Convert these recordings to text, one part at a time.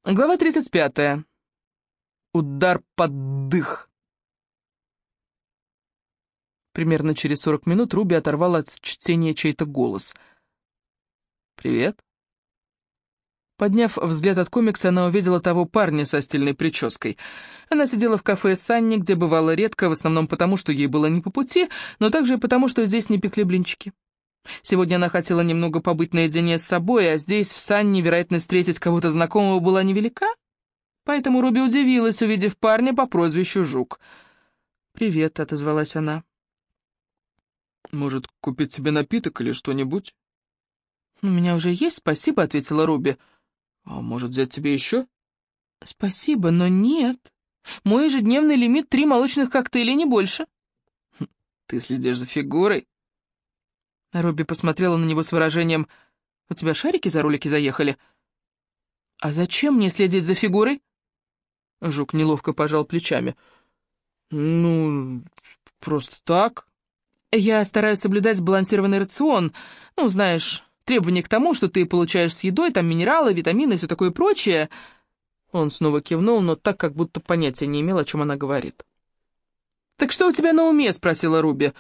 Глава 35. Удар под дых. Примерно через 40 минут Руби оторвала от чтения чей-то голос. «Привет». Подняв взгляд от комикса, она увидела того парня со стильной прической. Она сидела в кафе «Санни», где бывала редко, в основном потому, что ей было не по пути, но также и потому, что здесь не пекли блинчики. Сегодня она хотела немного побыть наедине с собой, а здесь, в «Санни», вероятность встретить кого-то знакомого была невелика. Поэтому Руби удивилась, увидев парня по прозвищу Жук. «Привет», — отозвалась она. Может, купить себе напиток или что-нибудь? «У меня уже есть, спасибо», — ответила Руби. А может, взять тебе еще? «Спасибо, но нет. Мой ежедневный лимит 3 молочных коктейля, не больше». Ты следишь за фигурой? Руби посмотрела на него с выражением: «У тебя шарики за ролики заехали?» «А зачем мне следить за фигурой?» Жук неловко пожал плечами. Ну, просто так. «Я стараюсь соблюдать сбалансированный рацион. Ну, знаешь, требования к тому, что ты получаешь с едой, там минералы, витамины и все такое прочее». Он снова кивнул, но так, как будто понятия не имел, о чем она говорит. «Так что у тебя на уме?» — спросила Руби.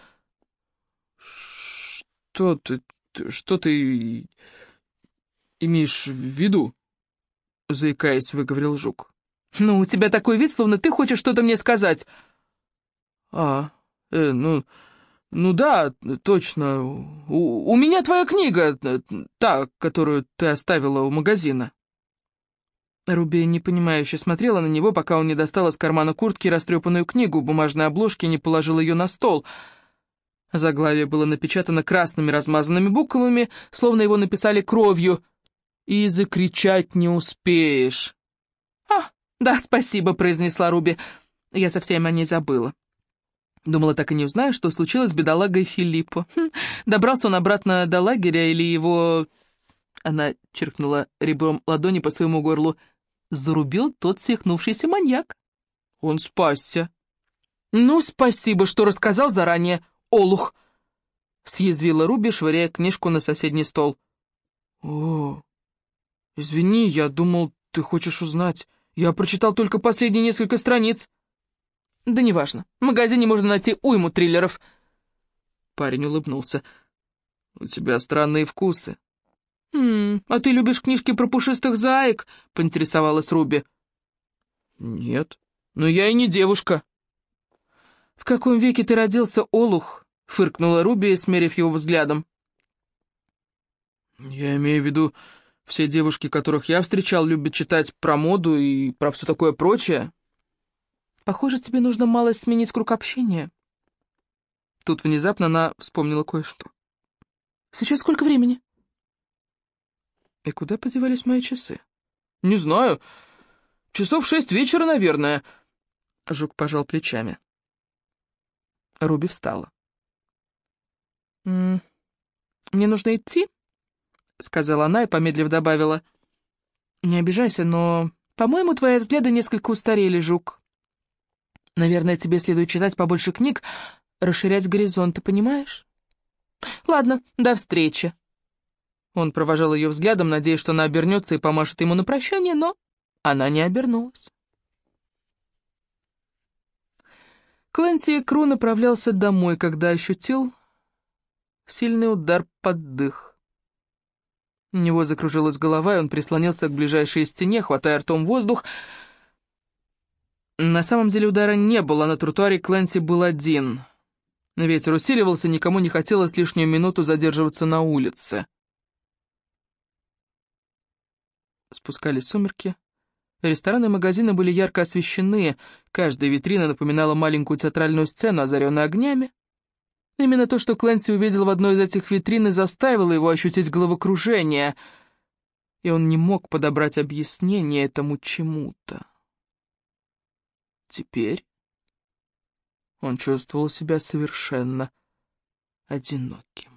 Что ты имеешь в виду? Заикаясь, выговорил Жук. «Ну, у тебя такой вид, словно ты хочешь что-то мне сказать». А, ну да, точно. У меня твоя книга, та, которую ты оставила у магазина. Руби непонимающе смотрела на него, пока он не достал из кармана куртки растрепанную книгу в бумажной обложке и не положил ее на стол. Заглавие было напечатано красными размазанными буквами, словно его написали кровью. «И закричать не успеешь». «А, да, спасибо», — произнесла Руби. Я совсем о ней забыла. Думала, так и не узнаю, что случилось с бедолагой Филиппо. Добрался он обратно до лагеря или его... Она черкнула ребром ладони по своему горлу. Зарубил тот свихнувшийся маньяк. Он спасся. «Ну, спасибо, что рассказал заранее, олух!» — съязвила Руби, швыряя книжку на соседний стол. О, извини, я думал, ты хочешь узнать. Я прочитал только последние несколько страниц. «Да неважно, в магазине можно найти уйму триллеров». Парень улыбнулся. У тебя странные вкусы. А ты любишь книжки про пушистых заек?» — поинтересовалась Руби. Нет, но я и не девушка. «В каком веке ты родился, олух?» — фыркнула Руби, смерив его взглядом. Я имею в виду, все девушки, которых я встречал, любят читать про моду и про все такое прочее. «Похоже, тебе нужно малость сменить круг общения». Тут внезапно она вспомнила кое-что. «Сейчас сколько времени?» И куда подевались мои часы? Не знаю, часов 6 вечера, наверное. Жук пожал плечами. Руби встала. «Мне нужно идти?» — сказала она и, помедлив, добавила. «Не обижайся, но, по-моему, твои взгляды несколько устарели, Жук. Наверное, тебе следует читать побольше книг, расширять горизонты, понимаешь? Ладно, до встречи». Он провожал ее взглядом, надеясь, что она обернется и помашет ему на прощание, но она не обернулась. Клэнси Кру направлялся домой, когда ощутил сильный удар под дых. У него закружилась голова, и он прислонился к ближайшей стене, хватая ртом воздух. На самом деле удара не было, на тротуаре Клэнси был один. Ветер усиливался, никому не хотелось лишнюю минуту задерживаться на улице. Спускались сумерки. Рестораны и магазины были ярко освещены, каждая витрина напоминала маленькую театральную сцену, озаренную огнями. Именно то, что Клэнси увидел в одной из этих витрин, и заставило его ощутить головокружение, и он не мог подобрать объяснение этому чему-то. Теперь он чувствовал себя совершенно одиноким.